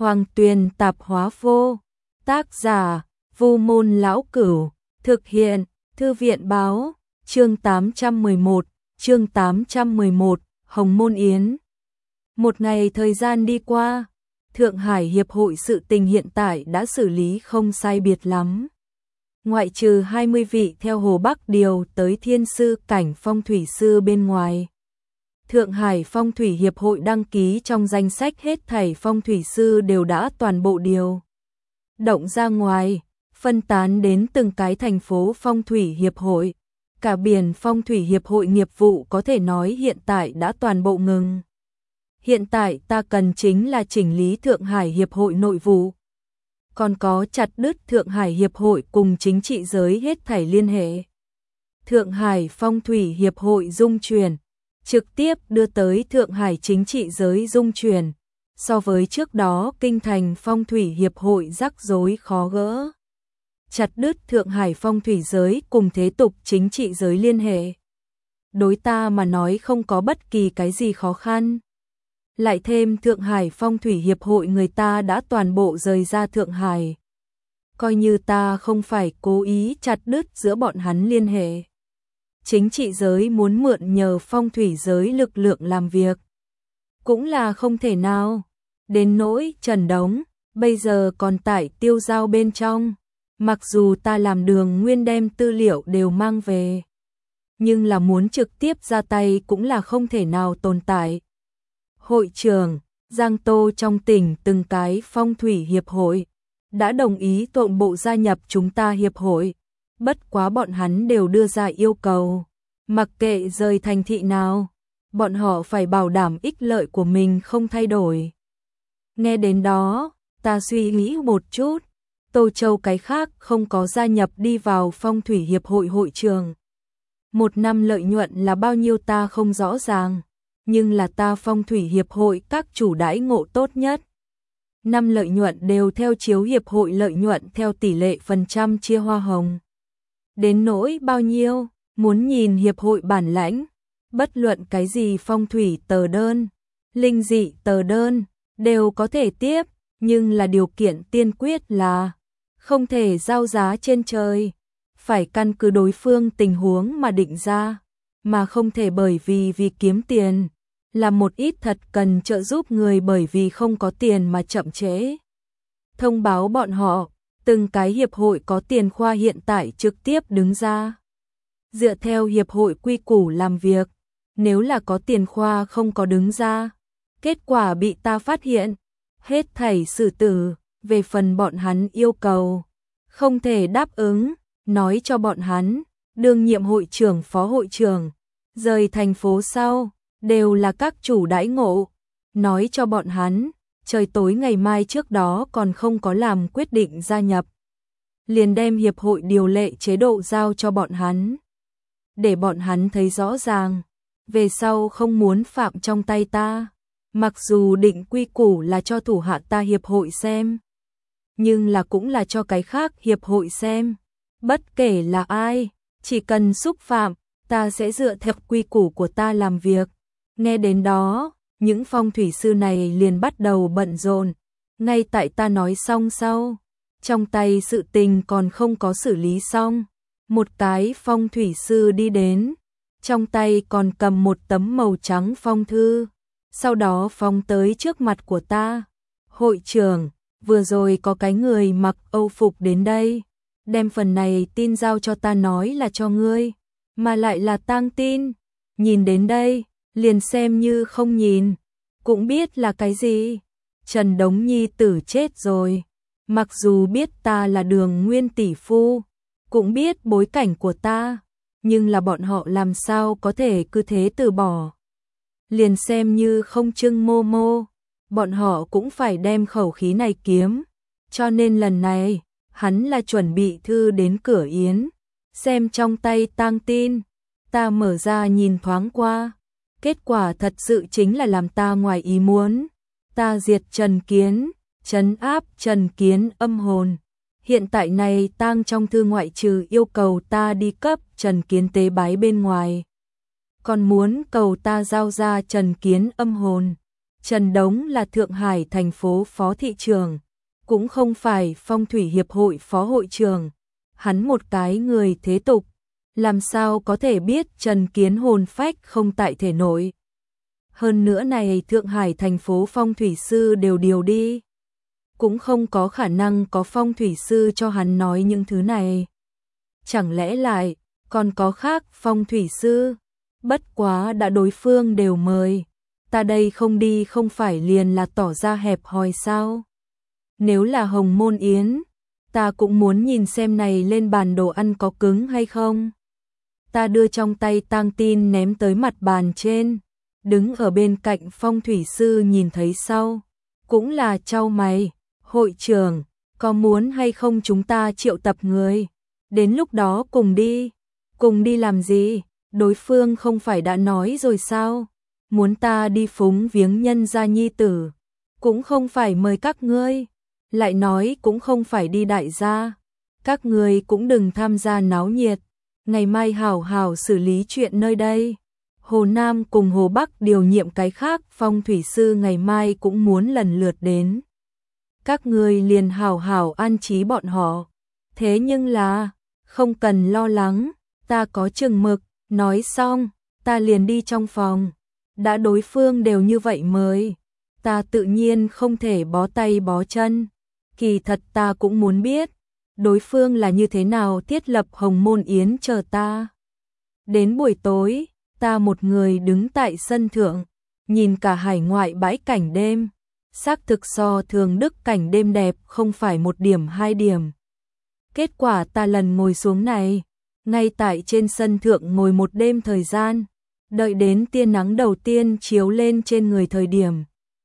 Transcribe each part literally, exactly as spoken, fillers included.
Hoàng Tuyền tạp hóa vô. Tác giả, Vu Môn Lão Cửu. Thực hiện, Thư viện báo. Chương tám trăm mười một, chương tám trăm mười một, Hồng Môn Yến. Một ngày thời gian đi qua, Thượng Hải Hiệp hội sự tình hiện tại đã xử lý không sai biệt lắm. Ngoại trừ hai mươi vị theo Hồ Bắc điều tới thiên sư cảnh phong thủy sư bên ngoài. Thượng Hải Phong thủy Hiệp hội đăng ký trong danh sách hết thảy phong thủy sư đều đã toàn bộ điều động ra ngoài, phân tán đến từng cái thành phố phong thủy hiệp hội. Cả biển phong thủy hiệp hội nghiệp vụ có thể nói hiện tại đã toàn bộ ngừng. Hiện tại ta cần chính là chỉnh lý Thượng Hải Hiệp hội nội vụ. Còn có chặt đứt Thượng Hải Hiệp hội cùng chính trị giới hết thảy liên hệ. Thượng Hải Phong thủy Hiệp hội dung chuyển, trực tiếp đưa tới Thượng Hải chính trị giới dung chuyển. So với trước đó Kinh thành Phong thủy Hiệp hội rắc rối khó gỡ. Chặt đứt Thượng Hải phong thủy giới cùng thế tục chính trị giới liên hệ. Đối ta mà nói không có bất kỳ cái gì khó khăn. Lại thêm Thượng Hải Phong thủy Hiệp hội người ta đã toàn bộ rời ra Thượng Hải. Coi như ta không phải cố ý chặt đứt giữa bọn hắn liên hệ. Chính trị giới muốn mượn nhờ phong thủy giới lực lượng làm việc. Cũng là không thể nào. Đến nỗi Trần Đống, bây giờ còn tại tiêu giao bên trong. Mặc dù ta làm Đường Nguyên đem tư liệu đều mang về, nhưng là muốn trực tiếp ra tay cũng là không thể nào tồn tại. Hội trưởng, Giang Tô trong tỉnh từng cái phong thủy hiệp hội, đã đồng ý toàn bộ gia nhập chúng ta hiệp hội. Bất quá bọn hắn đều đưa ra yêu cầu, mặc kệ rời thành thị nào, bọn họ phải bảo đảm ích lợi của mình không thay đổi. Nghe đến đó, ta suy nghĩ một chút. Tô Châu cái khác không có gia nhập đi vào phong thủy hiệp hội hội trường. Một năm lợi nhuận là bao nhiêu ta không rõ ràng, nhưng là ta phong thủy hiệp hội các chủ đãi ngộ tốt nhất. Năm lợi nhuận đều theo chiếu hiệp hội lợi nhuận theo tỷ lệ phần trăm chia hoa hồng. Đến nỗi bao nhiêu, muốn nhìn hiệp hội bản lãnh, bất luận cái gì phong thủy tờ đơn, linh dị tờ đơn, đều có thể tiếp, nhưng là điều kiện tiên quyết là không thể giao giá trên trời, phải căn cứ đối phương tình huống mà định ra, mà không thể bởi vì vì kiếm tiền, là một ít thật cần trợ giúp người bởi vì không có tiền mà chậm trễ. Thông báo bọn họ, từng cái hiệp hội có tiền khoa hiện tại trực tiếp đứng ra. Dựa theo hiệp hội quy củ làm việc, nếu là có tiền khoa không có đứng ra, kết quả bị ta phát hiện, hết thảy xử tử. Về phần bọn hắn yêu cầu, không thể đáp ứng, nói cho bọn hắn, đương nhiệm hội trưởng phó hội trưởng, rời thành phố sau, đều là các chủ đãi ngộ. Nói cho bọn hắn, trời tối ngày mai trước đó còn không có làm quyết định gia nhập. Liền đem hiệp hội điều lệ chế độ giao cho bọn hắn. Để bọn hắn thấy rõ ràng, về sau không muốn phạm trong tay ta. Mặc dù định quy củ là cho thủ hạ ta hiệp hội xem, nhưng là cũng là cho cái khác hiệp hội xem. Bất kể là ai, chỉ cần xúc phạm, ta sẽ dựa theo quy củ của ta làm việc. Nghe đến đó, những phong thủy sư này liền bắt đầu bận rộn. Ngay tại ta nói xong sau, trong tay sự tình còn không có xử lý xong, một cái phong thủy sư đi đến, trong tay còn cầm một tấm màu trắng phong thư. Sau đó phóng tới trước mặt của ta. Hội trưởng, vừa rồi có cái người mặc Âu phục đến đây, đem phần này tin giao cho ta nói là cho ngươi, mà lại là tang tin. Nhìn đến đây, liền xem như không nhìn, cũng biết là cái gì. Trần Đống nhi tử chết rồi. Mặc dù biết ta là Đường Nguyên tỷ phu, cũng biết bối cảnh của ta, nhưng là bọn họ làm sao có thể cứ thế từ bỏ. Liền xem như không trưng mô mô, bọn họ cũng phải đem khẩu khí này kiếm. Cho nên lần này, hắn là chuẩn bị thư đến cửa yến, xem trong tay tang tin. Ta mở ra nhìn thoáng qua, kết quả thật sự chính là làm ta ngoài ý muốn. Ta diệt Trần Kiến, trấn áp Trần Kiến âm hồn. Hiện tại này tang trong thư ngoại trừ yêu cầu ta đi cấp Trần Kiến tế bái bên ngoài, còn muốn cầu ta giao ra Trần Kiến âm hồn. Trần Đống là Thượng Hải thành phố phó thị trưởng, cũng không phải phong thủy hiệp hội phó hội trưởng. Hắn một cái người thế tục, làm sao có thể biết Trần Kiến hồn phách không tại thể nội. Hơn nữa này Thượng Hải thành phố phong thủy sư đều điều đi. Cũng không có khả năng có phong thủy sư cho hắn nói những thứ này. Chẳng lẽ lại, còn có khác phong thủy sư? Bất quá đã đối phương đều mời. Ta đây không đi không phải liền là tỏ ra hẹp hòi sao? Nếu là Hồng Môn Yến, ta cũng muốn nhìn xem này lên bàn đồ ăn có cứng hay không. Ta đưa trong tay tang tin ném tới mặt bàn trên, đứng ở bên cạnh phong thủy sư nhìn thấy sau, cũng là chau mày, hội trưởng, có muốn hay không chúng ta triệu tập người, đến lúc đó cùng đi, cùng đi làm gì, đối phương không phải đã nói rồi sao, muốn ta đi phúng viếng nhân gia nhi tử, cũng không phải mời các ngươi, lại nói cũng không phải đi đại gia, các ngươi cũng đừng tham gia náo nhiệt, ngày mai hảo hảo xử lý chuyện nơi đây. Hồ Nam cùng Hồ Bắc điều nhiệm cái khác phong thủy sư ngày mai cũng muốn lần lượt đến. Các ngươi liền hảo hảo an trí bọn họ. Thế nhưng là, không cần lo lắng, ta có chừng mực, nói xong, ta liền đi trong phòng. Đã đối phương đều như vậy mời, ta tự nhiên không thể bó tay bó chân. Kỳ thật ta cũng muốn biết, đối phương là như thế nào thiết lập Hồng Môn Yến chờ ta. Đến buổi tối, ta một người đứng tại sân thượng, nhìn cả hải ngoại bãi cảnh đêm, xác thực so thường đức cảnh đêm đẹp không phải một điểm hai điểm. Kết quả ta lần ngồi xuống này, ngay tại trên sân thượng ngồi một đêm thời gian, đợi đến tia nắng đầu tiên chiếu lên trên người thời điểm.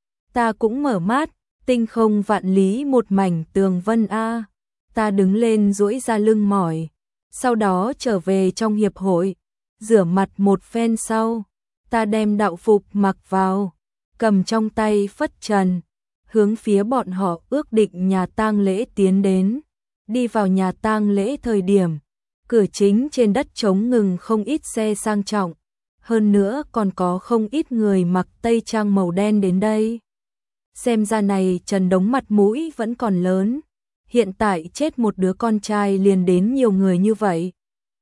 Ta cũng mở mắt, tinh không vạn lý một mảnh tường vân a. Ta đứng lên duỗi ra lưng mỏi, sau đó trở về trong hiệp hội, rửa mặt một phen sau, ta đem đạo phục mặc vào, cầm trong tay phất trần, hướng phía bọn họ ước định nhà tang lễ tiến đến. Đi vào nhà tang lễ thời điểm, cửa chính trên đất trống ngừng không ít xe sang trọng, hơn nữa còn có không ít người mặc tây trang màu đen đến đây. Xem ra này Trần Đống mặt mũi vẫn còn lớn, hiện tại chết một đứa con trai liền đến nhiều người như vậy.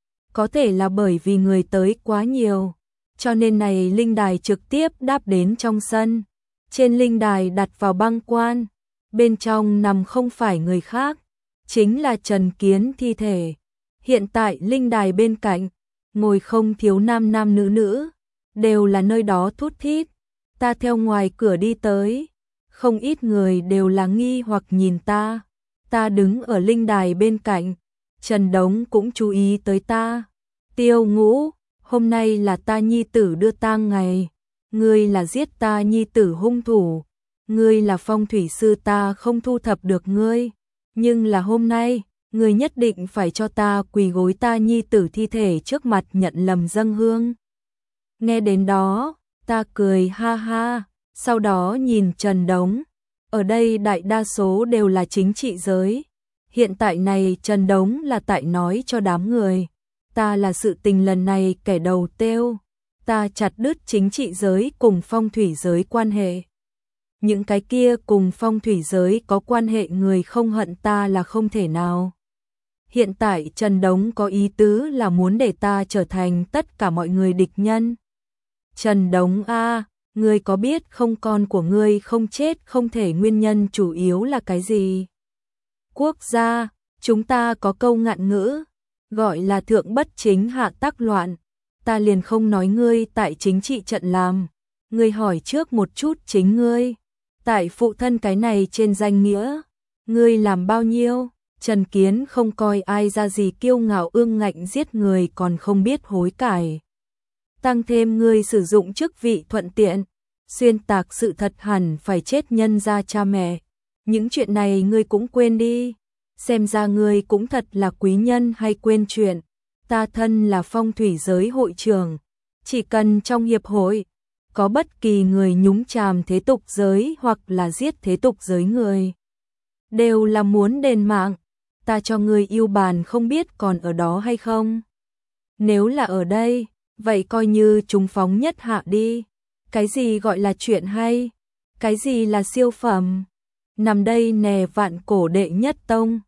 Có thể là bởi vì người tới quá nhiều, cho nên này linh đài trực tiếp đáp đến trong sân. Trên linh đài đặt vào băng quan, bên trong nằm không phải người khác, chính là Trần Kiến thi thể. Hiện tại linh đài bên cạnh, ngồi không thiếu nam nam nữ nữ, đều là nơi đó thút thít. Ta theo ngoài cửa đi tới, không ít người đều là nghi hoặc nhìn ta. Ta đứng ở linh đài bên cạnh, Trần Đống cũng chú ý tới ta. Tiêu Ngũ, hôm nay là ta nhi tử đưa tang ngày, ngươi là giết ta nhi tử hung thủ, ngươi là phong thủy sư ta không thu thập được ngươi, nhưng là hôm nay, ngươi nhất định phải cho ta quỳ gối ta nhi tử thi thể trước mặt nhận lầm dâng hương. Nghe đến đó, ta cười ha ha, sau đó nhìn Trần Đống, ở đây đại đa số đều là chính trị giới. Hiện tại này Trần Đống là tại nói cho đám người, ta là sự tình lần này kẻ đầu tiêu, ta chặt đứt chính trị giới cùng phong thủy giới quan hệ. Những cái kia cùng phong thủy giới có quan hệ người không hận ta là không thể nào. Hiện tại Trần Đống có ý tứ là muốn để ta trở thành tất cả mọi người địch nhân. Trần Đống a, ngươi có biết không con của ngươi không chết không thể nguyên nhân chủ yếu là cái gì? Quốc gia, chúng ta có câu ngạn ngữ, gọi là thượng bất chính hạ tắc loạn. Ta liền không nói ngươi tại chính trị trận làm. Ngươi hỏi trước một chút chính ngươi. Tại phụ thân cái này trên danh nghĩa, ngươi làm bao nhiêu? Trần Kiến không coi ai ra gì kiêu ngạo ương ngạnh giết người còn không biết hối cải. Tăng thêm ngươi sử dụng chức vị thuận tiện, xuyên tạc sự thật hẳn phải chết nhân gia cha mẹ. Những chuyện này ngươi cũng quên đi. Xem ra ngươi cũng thật là quý nhân hay quên chuyện. Ta thân là phong thủy giới hội trưởng. Chỉ cần trong hiệp hội, có bất kỳ người nhúng chàm thế tục giới hoặc là giết thế tục giới người, đều là muốn đền mạng. Ta cho ngươi yêu bàn không biết còn ở đó hay không. Nếu là ở đây, vậy coi như chúng phóng nhất hạ đi. Cái gì gọi là chuyện hay? Cái gì là siêu phẩm? Nằm đây nè vạn cổ đệ nhất tông.